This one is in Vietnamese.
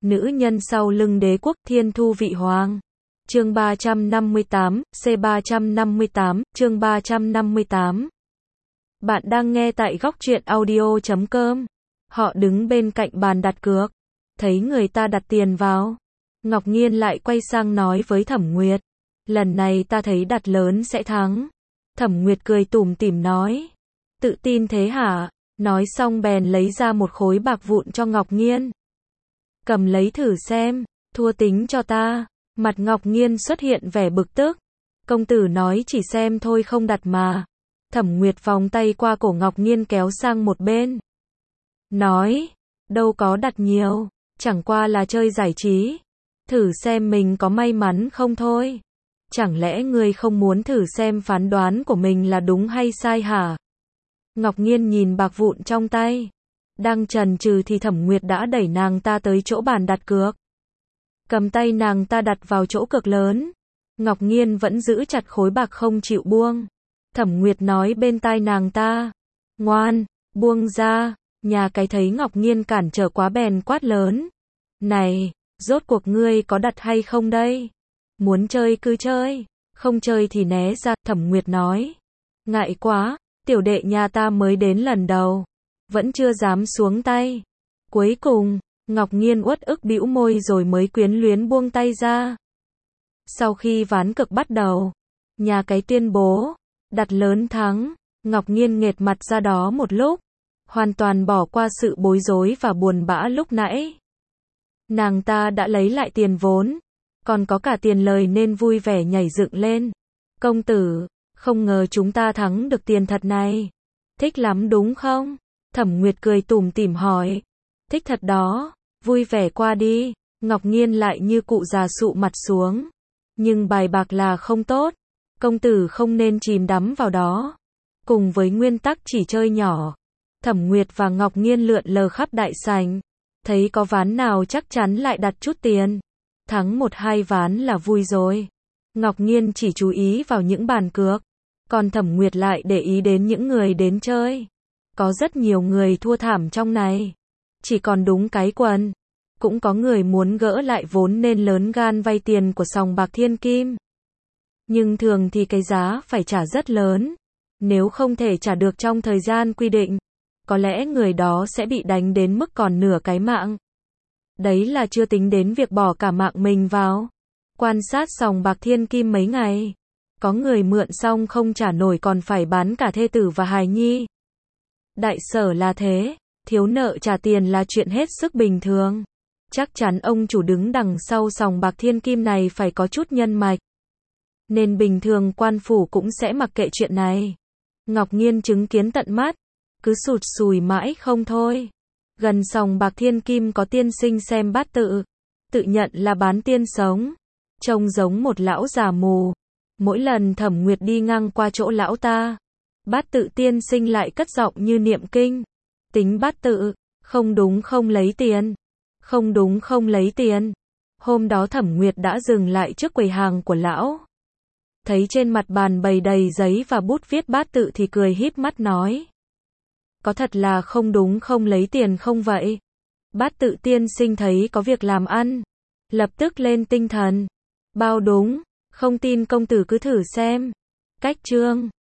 nữ nhân sau lưng đế quốc thiên thu vị hoàng. Chương 358, C358, chương 358. Bạn đang nghe tại góc truyện audio.com. Họ đứng bên cạnh bàn đặt cược. Thấy người ta đặt tiền vào. Ngọc Nghiên lại quay sang nói với Thẩm Nguyệt. Lần này ta thấy đặt lớn sẽ thắng. Thẩm Nguyệt cười tủm tỉm nói. Tự tin thế hả? Nói xong bèn lấy ra một khối bạc vụn cho Ngọc Nghiên. Cầm lấy thử xem, thua tính cho ta. Mặt Ngọc Nghiên xuất hiện vẻ bực tức. Công tử nói chỉ xem thôi không đặt mà. Thẩm Nguyệt vòng tay qua cổ Ngọc Nghiên kéo sang một bên. Nói, đâu có đặt nhiều, chẳng qua là chơi giải trí. Thử xem mình có may mắn không thôi. Chẳng lẽ ngươi không muốn thử xem phán đoán của mình là đúng hay sai hả? Ngọc Nghiên nhìn bạc vụn trong tay. Đang chần chừ thì Thẩm Nguyệt đã đẩy nàng ta tới chỗ bàn đặt cược. Cầm tay nàng ta đặt vào chỗ cược lớn. Ngọc Nghiên vẫn giữ chặt khối bạc không chịu buông. Thẩm Nguyệt nói bên tai nàng ta. Ngoan, buông ra. Nhà cái thấy Ngọc Nghiên cản trở quá bèn quát lớn. Này, rốt cuộc ngươi có đặt hay không đây? Muốn chơi cứ chơi, không chơi thì né ra, Thẩm Nguyệt nói. Ngại quá, tiểu đệ nhà ta mới đến lần đầu. Vẫn chưa dám xuống tay. Cuối cùng, Ngọc Nghiên uất ức bĩu môi rồi mới quyến luyến buông tay ra. Sau khi ván cược bắt đầu, nhà cái tuyên bố, đặt lớn thắng. Ngọc Nghiên nghệt mặt ra đó một lúc, hoàn toàn bỏ qua sự bối rối và buồn bã lúc nãy. Nàng ta đã lấy lại tiền vốn, còn có cả tiền lời nên vui vẻ nhảy dựng lên. Công tử, không ngờ chúng ta thắng được tiền thật này. Thích lắm đúng không? Thẩm Nguyệt cười tủm tỉm hỏi. Thích thật đó, vui vẻ qua đi. Ngọc Nghiên lại như cụ già sụ mặt xuống. Nhưng bài bạc là không tốt. Công tử không nên chìm đắm vào đó. Cùng với nguyên tắc chỉ chơi nhỏ, Thẩm Nguyệt và Ngọc Nghiên lượn lờ khắp đại sảnh. Thấy có ván nào chắc chắn lại đặt chút tiền. Thắng 1-2 ván là vui rồi. Ngọc Nghiên chỉ chú ý vào những bàn cược. Còn Thẩm Nguyệt lại để ý đến những người đến chơi. Có rất nhiều người thua thảm trong này. Chỉ còn đúng cái quần. Cũng có người muốn gỡ lại vốn nên lớn gan vay tiền của sòng bạc Thiên Kim. Nhưng thường thì cái giá phải trả rất lớn. Nếu không thể trả được trong thời gian quy định, có lẽ người đó sẽ bị đánh đến mức còn nửa cái mạng. Đấy là chưa tính đến việc bỏ cả mạng mình vào. Quan sát sòng bạc Thiên Kim mấy ngày. Có người mượn xong không trả nổi còn phải bán cả thê tử và hài nhi. Đại sở là thế, thiếu nợ trả tiền là chuyện hết sức bình thường. Chắc chắn ông chủ đứng đằng sau sòng bạc Thiên Kim này phải có chút nhân mạch. Nên bình thường quan phủ cũng sẽ mặc kệ chuyện này. Ngọc Nghiên chứng kiến tận mắt, cứ sụt sùi mãi không thôi. Gần sòng bạc Thiên Kim có tiên sinh xem bát tự. Tự nhận là bán tiên sống. Trông giống một lão già mù. Mỗi lần Thẩm Nguyệt đi ngang qua chỗ lão ta, bát tự tiên sinh lại cất giọng như niệm kinh. Tính bát tự, không đúng không lấy tiền. Không đúng không lấy tiền. Hôm đó Thẩm Nguyệt đã dừng lại trước quầy hàng của lão. Thấy trên mặt bàn bày đầy giấy và bút viết bát tự thì cười híp mắt nói. Có thật là không đúng không lấy tiền không vậy? Bát tự tiên sinh thấy có việc làm ăn. Lập tức lên tinh thần. Bao đúng, không tin công tử cứ thử xem. Cách chương